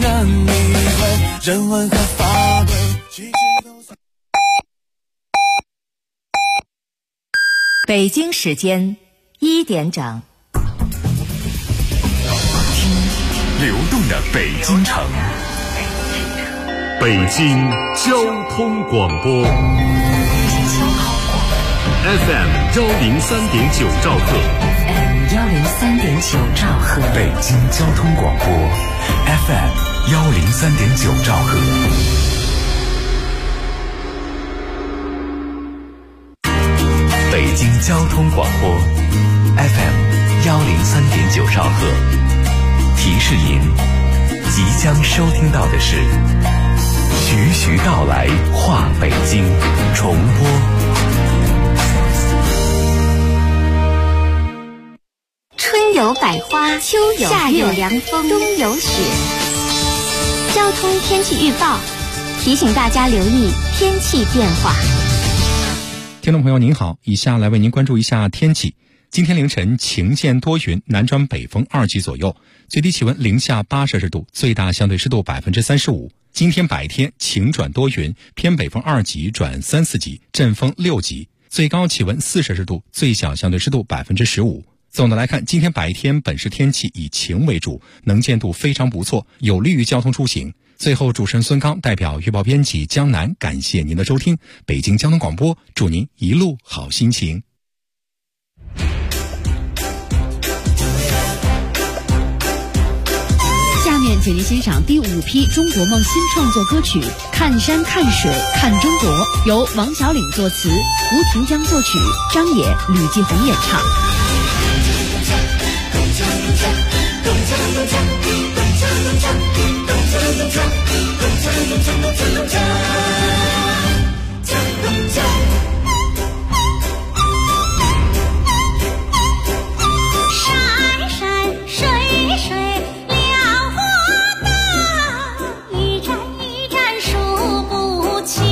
人迷回，人文和法规其实都算。 北京时间1点整， 流动的北京城，北京交通广播 FM 103.9兆赫 103.9兆赫， 北京交通广播 FM 103.9兆赫。北京交通广播 FM 103.9兆赫。提示您，即将收听到的是徐徐道来话北京重播。 春有百花，秋有夏有凉风，冬有雪。交通天气预报提醒大家留意天气变化。 听众朋友您好，以下来为您关注一下天气。今天凌晨晴间多云，南转北风2级左右，最低气温零下8摄氏度，最大相对湿度35%。今天白天晴转多云，偏北风2级转3、4级，阵风6级，最高气温4摄氏度，最小相对湿度15%。总的来看，今天白天本市天气以晴为主，能见度非常不错，有利于交通出行。最后，主持人孙刚代表预报编辑江南感谢您的收听。北京交通广播，祝您一路好心情。 下面请您欣赏第5批中国梦新创作歌曲《看山看水看中国》，由王小岭作词，胡廷江作曲，张也、吕继红演唱。 山山水水辽阔大，一站一站数不清。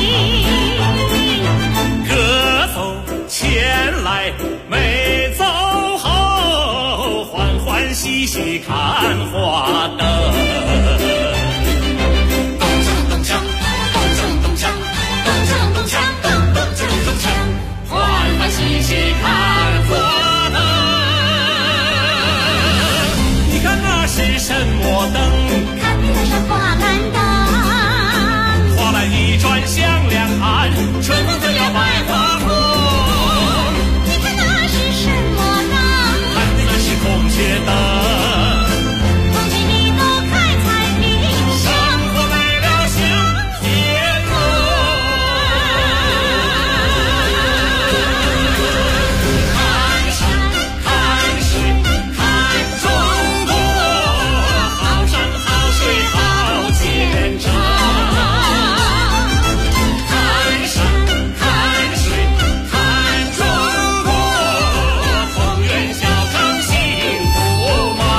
歌走前来没走后，欢欢喜喜看花灯。是什么灯？ 看的是花篮灯， 花篮一转向两岸，春风就要百花红。 你看那是什么灯？ 看的那是孔雀灯。 空气里都开彩屏， 生活美了向天空。 看山看水看中国， 好山好水好见证。 看山看水看中国，丰源小城幸福吗？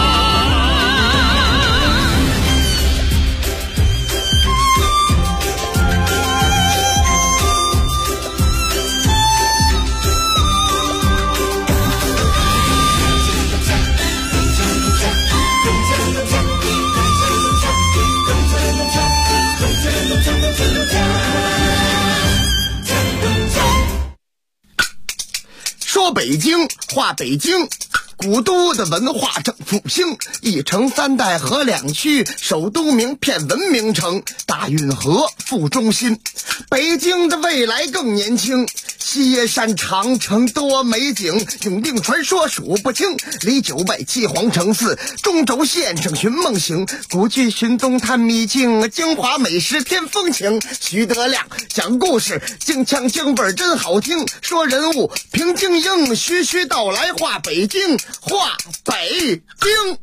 说北京话北京，古都的文化正复兴，一城三代河两区，首都名片文明城，大运河副中心。北京的未来更年轻，西耶山长城多美景，永定传说数不清，离九拜七皇城寺，中轴线上寻梦行，古剧寻踪探秘境，京华美食添风情。徐德亮讲故事，京腔京味真好听，说人物平京英，徐徐道来话北京，话北京。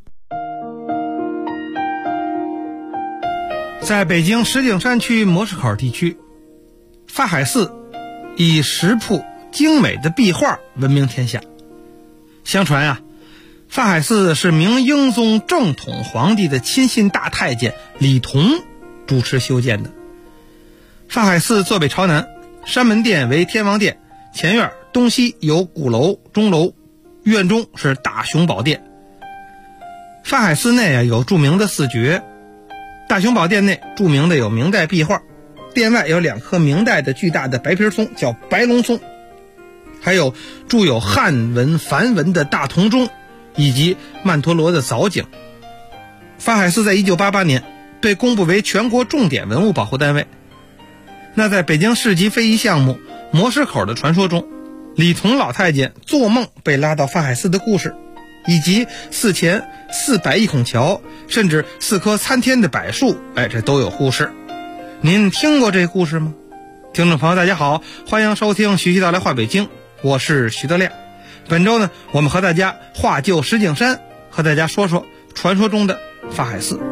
在北京石景山区模式口地区，法海寺以石铺精美的壁画闻名天下。相传啊，法海寺是明英宗正统皇帝的亲信大太监李同主持修建的。法海寺坐北朝南，山门殿为天王殿，前院东西有鼓楼、钟楼，院中是大雄宝殿。法海寺内有著名的四绝， 大雄宝殿内著名的有明代壁画，殿外有2棵明代的巨大的白皮松，叫白龙松，还有铸有汉文梵文的大铜钟，以及曼陀罗的藻井。法海寺在1988年被公布为全国重点文物保护单位。那在北京市级非遗项目磨石口的传说中，李彤老太监做梦被拉到法海寺的故事，以及寺前400孔桥，甚至4棵参天的柏树，这都有故事。您听过这故事吗？听众朋友大家好，欢迎收听徐徐道来话北京，我是徐德亮。本周呢，我们和大家话旧石景山，和大家说说传说中的法海寺。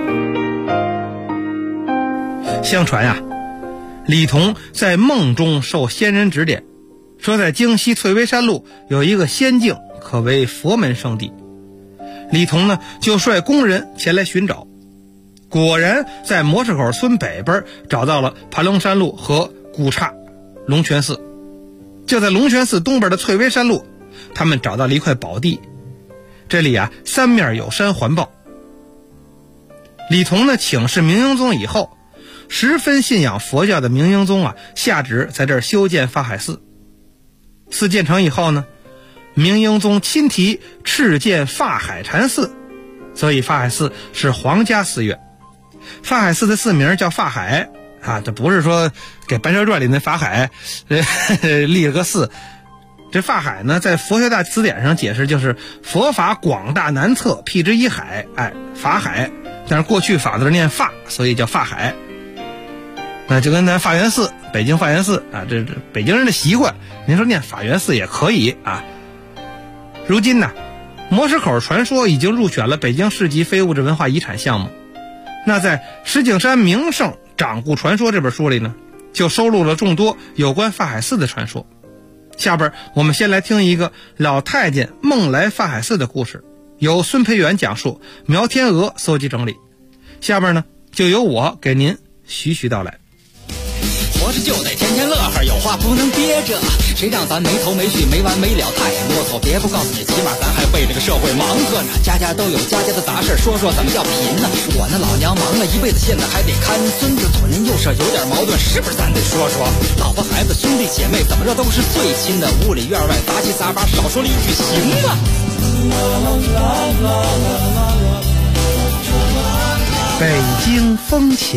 相传呀，李彤在梦中受仙人指点，说在京西翠微山路有一个仙境，可为佛门圣地。李彤呢就率工人前来寻找，果然在磨石口村北边找到了盘龙山路和古刹龙泉寺。就在龙泉寺东边的翠微山路，他们找到了一块宝地，这里啊三面有山环抱。李彤呢请示明英宗以后，十分信仰佛教的明英宗啊下旨在这儿修建法海寺。寺建成以后呢，明英宗亲提敕建法海禅寺，所以法海寺是皇家寺院。法海寺的寺名叫法海啊，这不是说给《白蛇传》里那法海立了个寺。这法海呢，在佛学大词典上解释就是佛法广大难测，辟之一海，法海。但是过去法字念法，所以叫法海。那就跟咱法源寺，北京法源寺啊，这北京人的习惯，您说念法源寺也可以啊。如今呢，磨石口传说已经入选了北京市级非物质文化遗产项目。那在《石景山名胜掌故传说》这本书里呢，就收录了众多有关法海寺的传说。下边我们先来听一个老太监梦来法海寺的故事，由孙培元讲述，苗天鹅搜集整理。下边呢，就由我给您徐徐道来。 活着就得天天乐呵，有话不能憋着，谁让咱没头没绪没完没了太啰嗦，别不告诉你，起码咱还为这个社会忙活呢。家家都有家家的杂事，说说怎么叫贫呢？我那老娘忙了一辈子，现在还得看孙子，左邻右舍有点矛盾，是不是咱得说说？老婆孩子兄弟姐妹怎么着都是最亲的，屋里院外杂七杂八，少说了一句行吗？ 北京风情。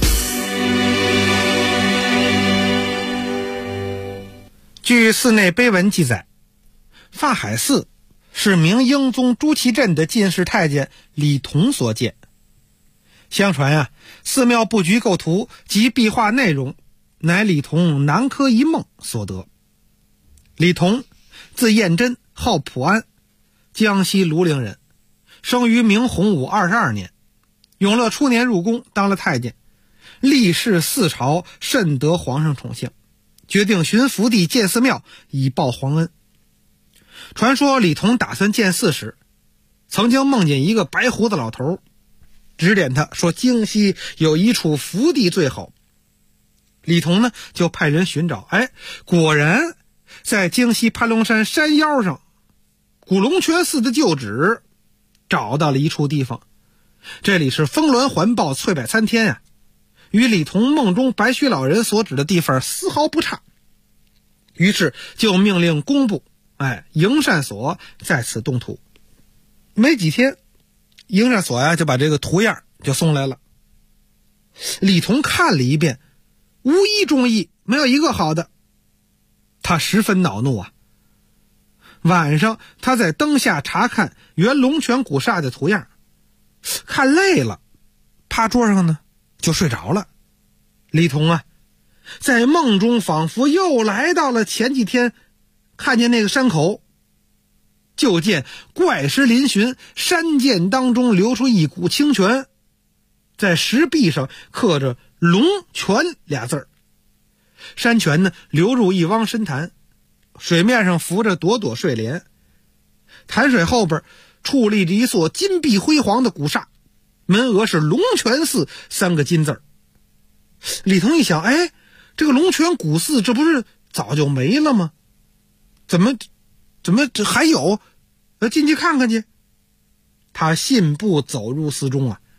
据寺内碑文记载，法海寺是明英宗朱祁镇的进士太监李彤所建。相传啊，寺庙布局构图及壁画内容乃李彤南柯一梦所得。李彤字彦真，号普安，江西庐陵人，生于明洪武22年，永乐初年入宫当了太监，历仕4朝，甚得皇上宠幸，决定寻福地建寺庙以报皇恩。传说李彤打算建寺时，曾经梦见一个白胡子老头，指点他说京西有一处福地最好。李彤呢就派人寻找，果然在京西盘龙山山腰上古龙泉寺的旧址找到了一处地方，这里是峰峦环抱，翠柏参天啊，与李彤梦中白须老人所指的地方丝毫不差。于是就命令工部营善所在此动土。没几天，营善所就把这个图样就送来了。李彤看了一遍，无一中意，没有一个好的。他十分恼怒啊。晚上他在灯下查看原龙泉古刹的图样，看累了，趴桌上呢就睡着了。李彤在梦中仿佛又来到了前几天看见那个山口，就见怪石嶙峋，山涧当中流出一股清泉，在石壁上刻着龙泉俩字儿。山泉呢流入一汪深潭，水面上浮着朵朵睡莲，潭水后边矗立着一座金碧辉煌的古刹，门额是龙泉寺3个金字儿。李彤一想，这个龙泉古寺这不是早就没了吗？怎么这还有？进去看看去。他信步走入寺中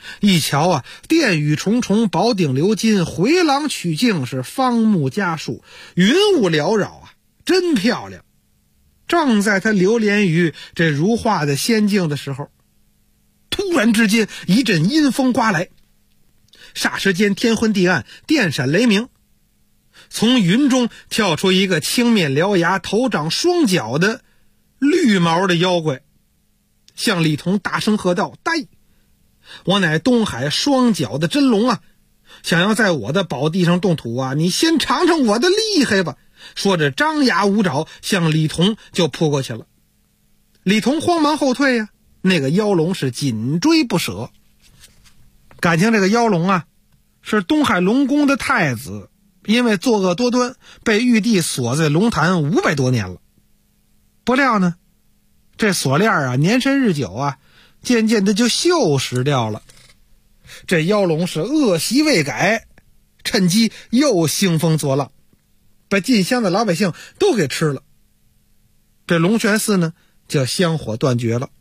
一瞧啊，殿宇重重，宝顶鎏金，回廊曲径，是芳木家树，云雾缭绕啊，真漂亮。正在他流连于这如画的仙境的时候，突然之间一阵阴风刮来，霎时间天昏地暗，电闪雷鸣，从云中跳出一个青面獠牙、头长双角的绿毛的妖怪，向李童大声喝道：“呆！我乃东海双角的真龙啊！想要在我的宝地上动土啊，你先尝尝我的厉害吧！”说着张牙舞爪，向李童就扑过去了。李童慌忙后退呀，那个妖龙是紧追不舍。感情这个妖龙啊，是东海龙宫的太子，因为作恶多端，被玉帝锁在龙潭500多年了。不料呢，这锁链啊，年深日久啊，渐渐的就锈蚀掉了。这妖龙是恶习未改，趁机又兴风作浪，把进香的老百姓都给吃了。这龙泉寺呢，就香火断绝了。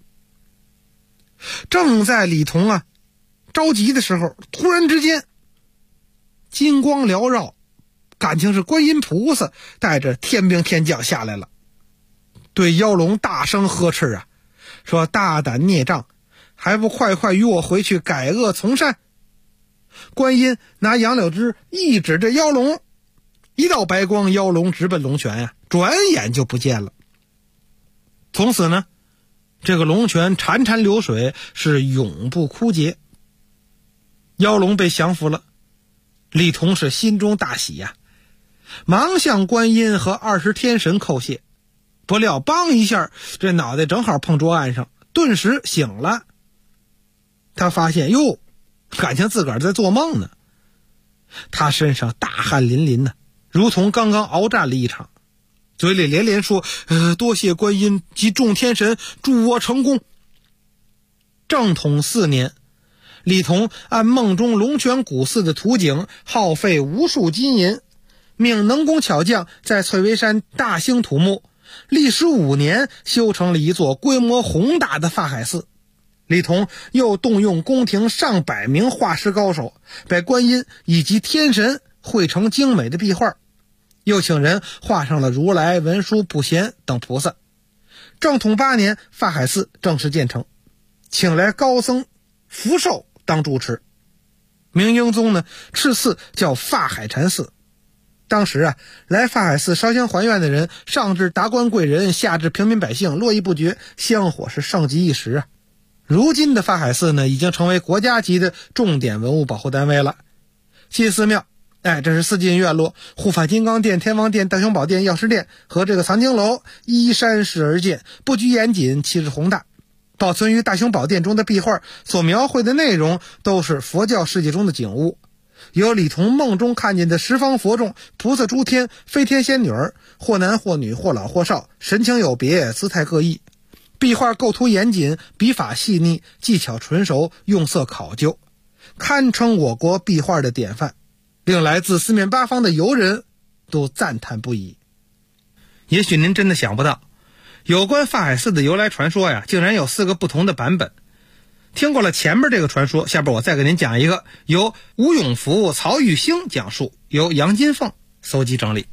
正在李童啊着急的时候，突然之间金光缭绕，感情是观音菩萨带着天兵天将下来了，对妖龙大声呵斥啊，说：“大胆孽障，还不快快与我回去改恶从善！”观音拿杨柳枝一指这妖龙，一道白光，妖龙直奔龙泉呀，转眼就不见了。从此呢，这个龙泉潺潺流水，是永不枯竭。妖龙被降服了，李童是心中大喜呀，忙向观音和20天神叩谢。不料梆一下，这脑袋正好碰桌案上，顿时醒了。他发现哟，感情自个儿在做梦呢。他身上大汗淋淋呢，如同刚刚鏖战了一场，嘴里连连说：“多谢观音及众天神，祝我成功。”正统4年，李童按梦中龙泉古寺的图景，耗费无数金银，命能工巧匠在翠微山大兴土木，历时5年修成了一座规模宏大的法海寺。李童又动用宫廷上百名画师高手，把观音以及天神绘成精美的壁画，又请人画上了如来、文殊、普贤等菩萨。正统8年，法海寺正式建成，请来高僧福寿当住持。明英宗呢，敕寺叫法海禅寺。当时啊，来法海寺烧香还愿的人，上至达官贵人，下至平民百姓，络绎不绝，香火是盛极一时啊。如今的法海寺呢，已经成为国家级的重点文物保护单位了。祭祀庙，这是4进院落、护法金刚殿、天王殿、大雄宝殿、药师殿和这个藏经楼依山势而建，布局严谨，气势宏大。保存于大雄宝殿中的壁画所描绘的内容，都是佛教世界中的景物，有李童梦中看见的十方佛众、菩萨诸天、飞天仙女儿，或男或女，或老或少，神情有别，姿态各异。壁画构图严谨，笔法细腻，技巧纯熟，用色考究，堪称我国壁画的典范，令来自四面八方的游人都赞叹不已。也许您真的想不到，有关法海寺的由来传说呀，竟然有4个不同的版本。听过了前面这个传说，下边我再给您讲一个，由吴永福、曹玉兴讲述，由杨金凤搜集整理。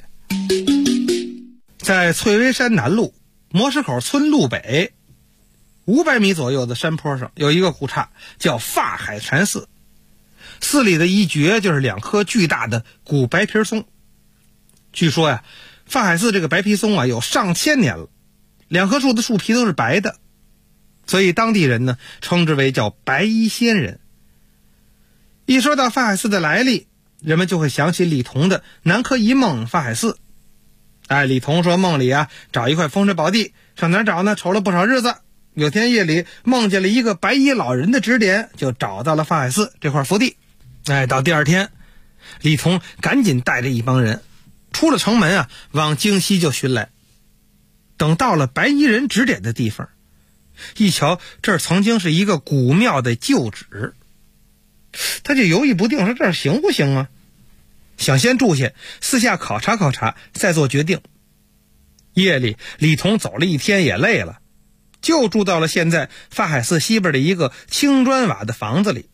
在翠微山南麓磨石口村路北500米左右的山坡上，有一个古刹叫法海禅寺。寺里的一绝就是2棵巨大的古白皮松。据说呀，法海寺这个白皮松啊，有上千年了，2棵树的树皮都是白的，所以当地人呢称之为叫白衣仙人。一说到法海寺的来历，人们就会想起李童的南柯一梦法海寺。李童说梦里啊，找一块风水宝地，上哪儿找呢？瞅了不少日子，有天夜里梦见了一个白衣老人的指点，就找到了法海寺这块福地。到第2天，李童赶紧带着一帮人出了城门啊，往京西就寻来。等到了白衣人指点的地方，一瞧这儿曾经是一个古庙的旧址，他就犹豫不定，说这儿行不行啊？想先住下，私下考察考察，再做决定。夜里李童走了1天也累了，就住到了现在法海寺西边的一个青砖瓦的房子里。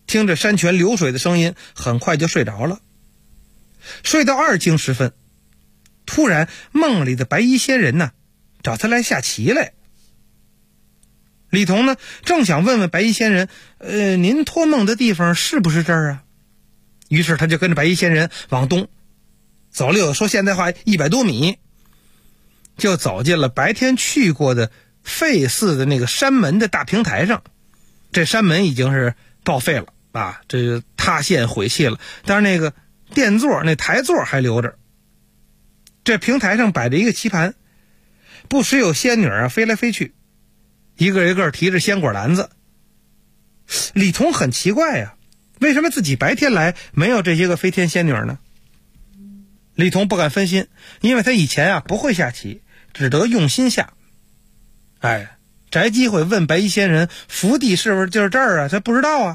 听着山泉流水的声音，很快就睡着了。睡到2更时分，突然梦里的白衣仙人呢找他来下棋来。李童呢正想问问白衣仙人，您托梦的地方是不是这儿啊？于是他就跟着白衣仙人往东走了有说现代话100多米，就走进了白天去过的废寺的那个山门的大平台上。这山门已经是报废了啊，这个塌陷毁弃了，但是那个垫座那台座还留着。这平台上摆着一个棋盘，不时有仙女啊飞来飞去，一个一个提着鲜果篮子。李童很奇怪呀，为什么自己白天来没有这些个飞天仙女呢？李童不敢分心，因为他以前啊不会下棋，只得用心下。摘机会问白衣仙人福地是不是就是这儿啊？他不知道啊。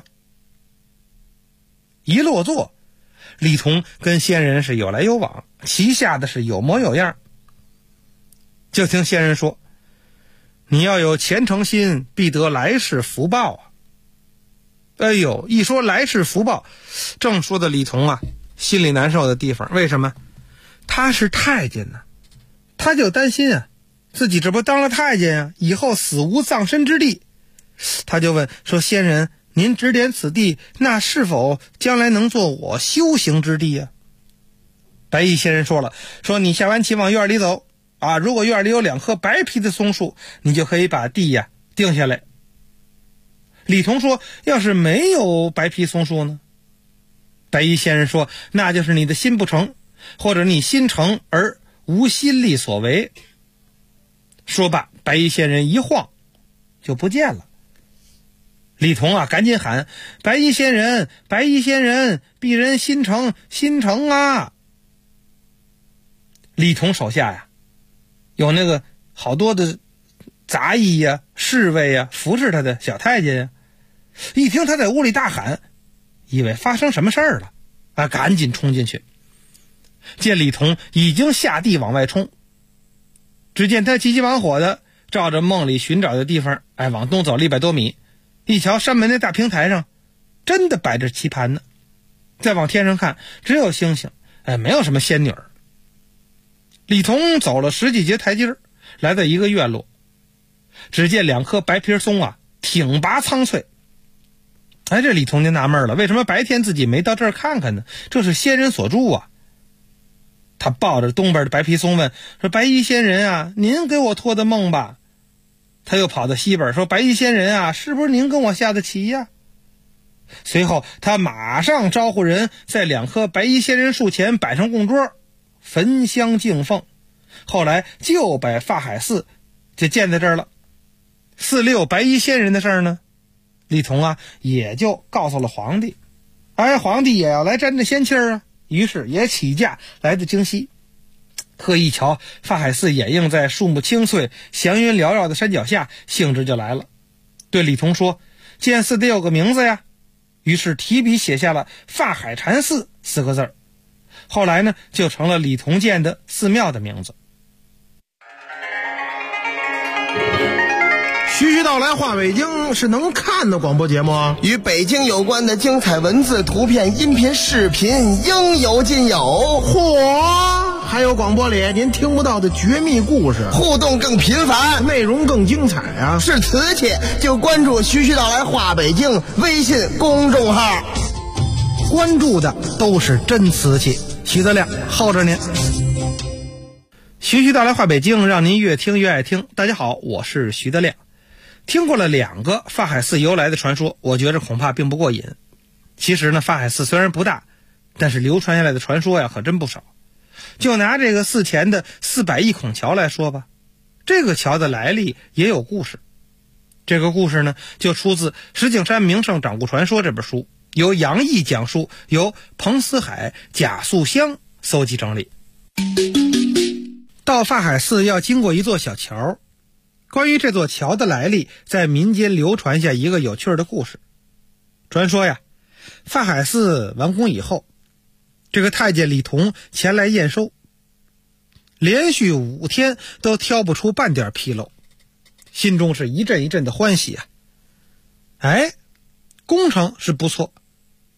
一落座，李童跟仙人是有来有往，棋下的是有模有样。就听仙人说，你要有虔诚心，必得来世福报啊。哎呦，一说来世福报，正说的李童啊心里难受的地方。为什么？他是太监呢，他就担心啊自己这不当了太监啊，以后死无葬身之地。他就问说，仙人您指点此地，那是否将来能做我修行之地啊？白衣仙人说了，说你下完棋往院里走啊，如果院里有2棵白皮的松树，你就可以把地呀定下来。李童说，要是没有白皮松树呢？白衣仙人说，那就是你的心不成，或者你心成而无心力所为。说罢，白衣仙人一晃就不见了。李童啊赶紧喊，白衣仙人，白衣仙人，鄙人心诚，心诚啊。李童手下呀有那个好多的杂役呀、侍卫呀、服侍他的小太监呀，一听他在屋里大喊，以为发生什么事儿了啊，赶紧冲进去。见李童已经下地往外冲，只见他急急忙火的照着梦里寻找的地方往东走了100多米，一瞧山门的大平台上真的摆着棋盘呢。再往天上看，只有星星，没有什么仙女儿。李童走了10几节台阶，来到一个院落，只见2棵白皮松啊挺拔苍翠。这李童就纳闷了，为什么白天自己没到这儿看看呢？这是仙人所住啊。他抱着东边的白皮松问说，白衣仙人啊，您给我托的梦吧？他又跑到西边说，白衣仙人啊，是不是您跟我下的棋呀？随后他马上招呼人在2棵白衣仙人树前摆上供桌，焚香敬奉。后来就把法海寺就建在这儿了。寺里有白衣仙人的事儿呢，李童啊也就告诉了皇帝。皇帝也要来沾着仙气儿啊，于是也起驾来到京西。特一瞧法海寺掩映在树木青翠、祥云缭绕的山脚下，兴致就来了，对李童说，建寺得有个名字呀。于是提笔写下了法海禅寺4个字，后来呢就成了李童建的寺庙的名字。 徐徐道来话北京是能看的广播节目啊， 与北京有关的精彩文字、图片、音频、视频应有尽有。 嚯，还有广播里您听不到的绝密故事， 互动更频繁， 内容更精彩啊！ 是瓷器就关注徐徐道来话北京微信公众号， 关注的都是真瓷器。徐德亮候着您。徐徐道来话北京，让您越听越爱听。大家好，我是徐德亮。听过了2个法海寺由来的传说，我觉着恐怕并不过瘾。其实呢，法海寺虽然不大，但是流传下来的传说呀可真不少。就拿这个寺前的400孔桥来说吧，这个桥的来历也有故事。这个故事呢就出自《石景山名胜掌故传说》这本书，由杨毅讲述，由彭思海、贾素香搜集整理。到法海寺要经过一座小桥，关于这座桥的来历，在民间流传下一个有趣的故事。传说呀，法海寺完工以后，这个太监李童前来验收，连续5天都挑不出半点纰漏，心中是一阵一阵的欢喜啊。工程是不错，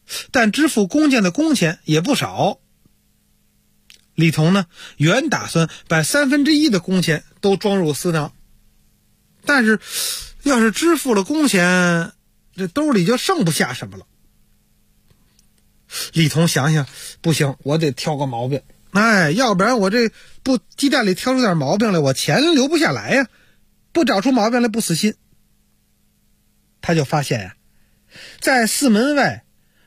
但支付工匠的工钱也不少。李同呢，原打算把1/3的工钱都装入私囊，但是要是支付了工钱，这兜里就剩不下什么了。李同想想，不行，我得挑个毛病，要不然我这不鸡蛋里挑出点毛病来，我钱留不下来呀，不找出毛病来不死心。他就发现在寺门外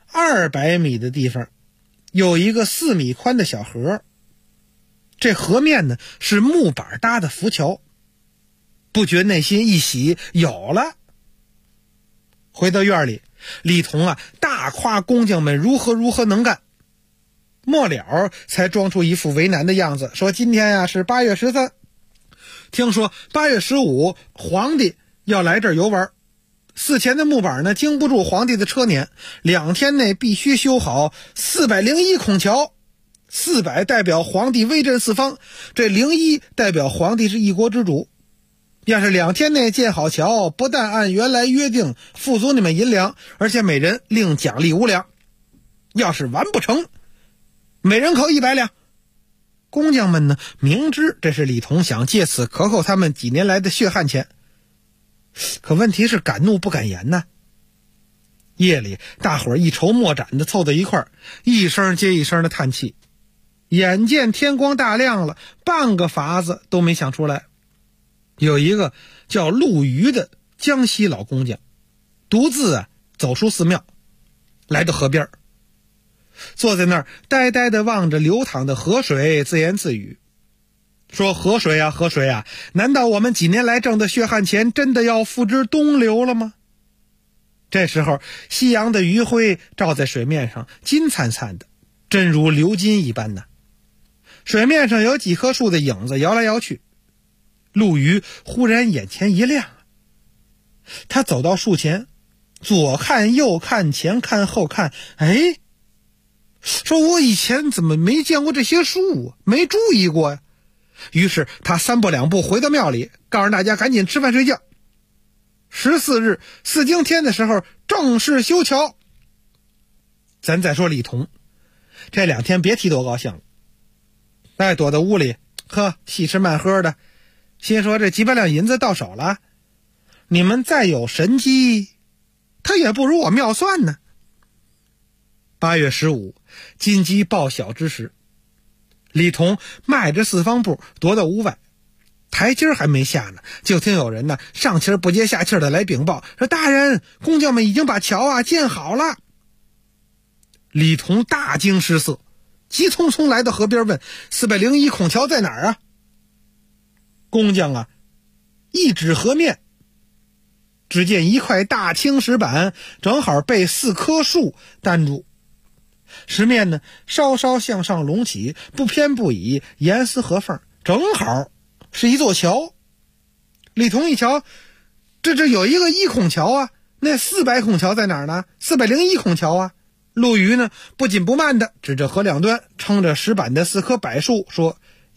200米的地方有一个4米宽的小河，这河面呢是木板搭的浮桥，不觉内心一喜，有了。回到院里，李同大夸工匠们如何能干，末了才装出一副为难的样子，说今天是8月13，听说8月15皇帝要来这儿游玩，寺前的木板呢经不住皇帝的车辇，2天内必须修好401孔桥。400代表皇帝威震四方，这01代表皇帝是一国之主。要是2天内建好桥，不但按原来约定付足你们银两，而且每人另奖励5两。要是完不成，每人扣100两。工匠们呢，明知这是李同想借此克扣他们几年来的血汗钱，可问题是敢怒不敢言呢。夜里，大伙儿一筹莫展的凑在一块儿，一声接一声的叹气。眼见天光大亮了，半个法子都没想出来。有一个叫陆虞的江西老工匠，独自走出寺庙，来到河边，坐在那儿呆呆地望着流淌的河水，自言自语，说河水啊河水啊，难道我们几年来挣的血汗钱真的要付之东流了吗？这时候夕阳的余晖照在水面上，金灿灿的，真如流金一般呢。水面上有几棵树的影子摇来摇去，陆虞忽然眼前一亮，他走到树前，左看右看，前看后看，说我以前怎么没见过这些树，没注意过呀。于是他3步2步回到庙里，告诉大家赶紧吃饭睡觉。14日4更天的时候正式修桥。咱再说李同，这2天别提多高兴了，躲在屋里细吃慢喝的，心说这几百两银子到手了，你们再有神机，他也不如我妙算呢。8月15金鸡报晓之时，李同迈着4方步踱到屋外，台阶还没下呢，就听有人上气不接下气的来禀报，说大人，工匠们已经把桥建好了。李同大惊失色，急匆匆来到河边问401孔桥在哪儿啊？工匠一指河面，只见一块大青石板正好被4棵树担住，石面呢稍稍向上隆起，不偏不倚，严丝合缝，正好是一座桥。李同一瞧，这有一个1孔桥那400孔桥在哪儿呢？401孔桥陆虞呢不紧不慢的指着河两端撑着石板的4棵柏树，说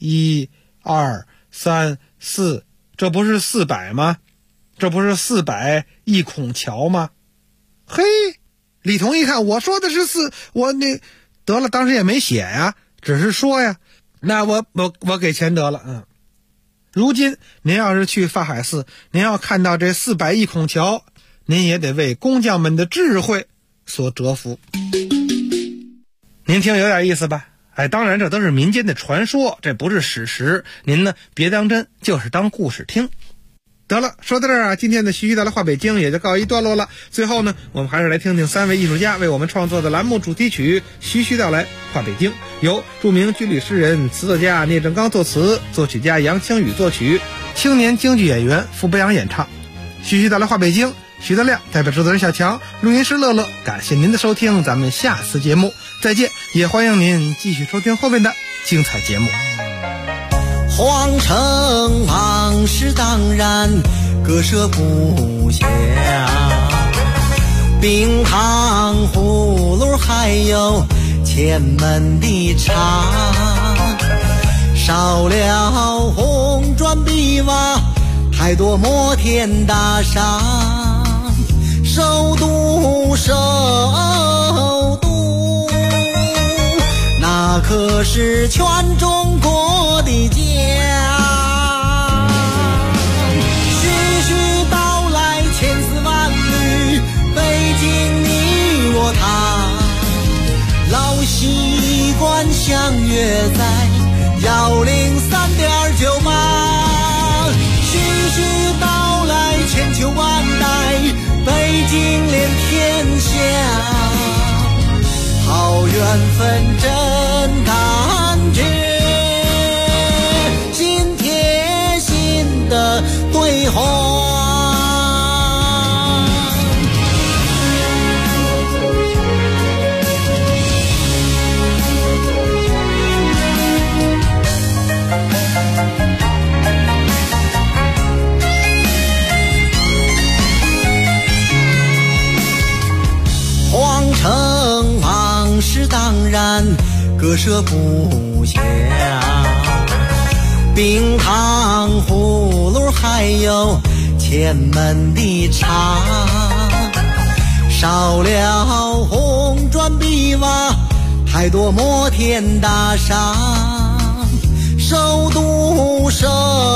1、2、3、4，这不是400吗？这不是401孔桥吗？李同一看，我说的是4，我得了，当时也没写呀，只是说呀，那我给钱得了。如今您要是去法海寺，您要看到这401孔桥，您也得为工匠们的智慧所折服。您听有点意思吧？当然这都是民间的传说，这不是史实，您呢别当真，就是当故事听。得了，说到这儿今天的徐徐道来话北京也就告一段落了。最后呢，我们还是来听听3位艺术家为我们创作的栏目主题曲《徐徐道来话北京》，由著名军旅诗人、词作家聂正刚作词，作曲家杨清宇作曲，青年京剧演员傅博阳演唱。徐徐道来话北京，徐德亮代表制作人小强，录音师乐乐，感谢您的收听，咱们下次节目再见，也欢迎您继续收听后面的精彩节目。 皇城往事当然割舍不下，冰糖葫芦还有前门的茶，少了红砖碧瓦，太多摩天大厦，首都可是全中国的家。徐徐道来千丝万缕，北京你我他，老习惯相约在103.98。徐徐道来千秋万代，北京连天下。好缘分真感觉，心贴心的对话。皇城往事当然割舍不下，冰糖葫芦还有前门的茶，少了红砖碧瓦，太多摩天大厦。首都首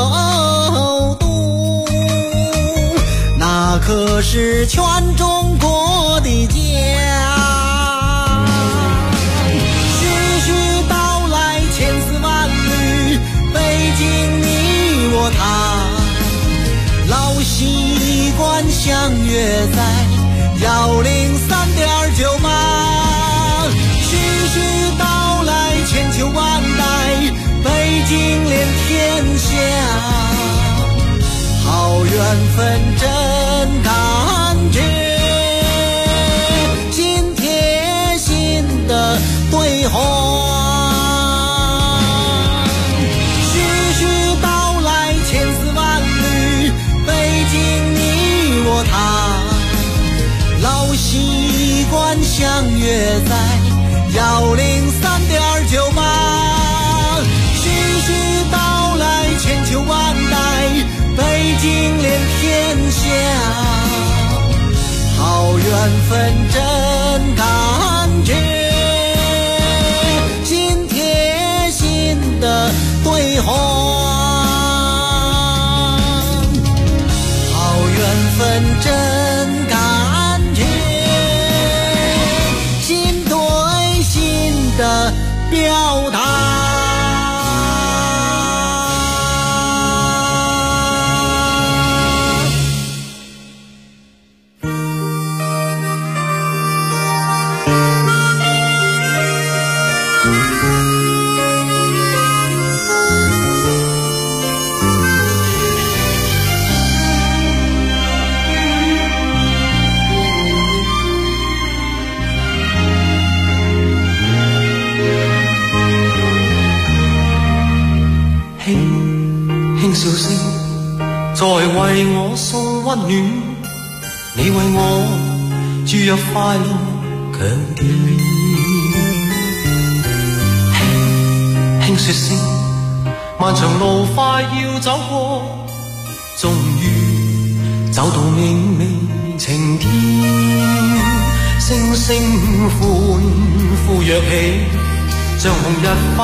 都，那可是全中国的家。徐徐道来千丝万缕，北京你我他，老习惯相约在103.98。徐徐道来千秋万代，北京连天下。好缘分真感觉，心贴心的对话。徐徐道来千丝万缕，北京你我他，老习惯相约在103.98。徐徐道来千秋万代，北京连天下。好缘分真感觉，心贴心的对话。好缘分真感觉，心对心的表达。 輕笑聲在為我送溫暖，你為我注入快樂強電。輕說聲漫長路快要走過，終於走到明媚晴天。聲聲歡呼躍起，像紅日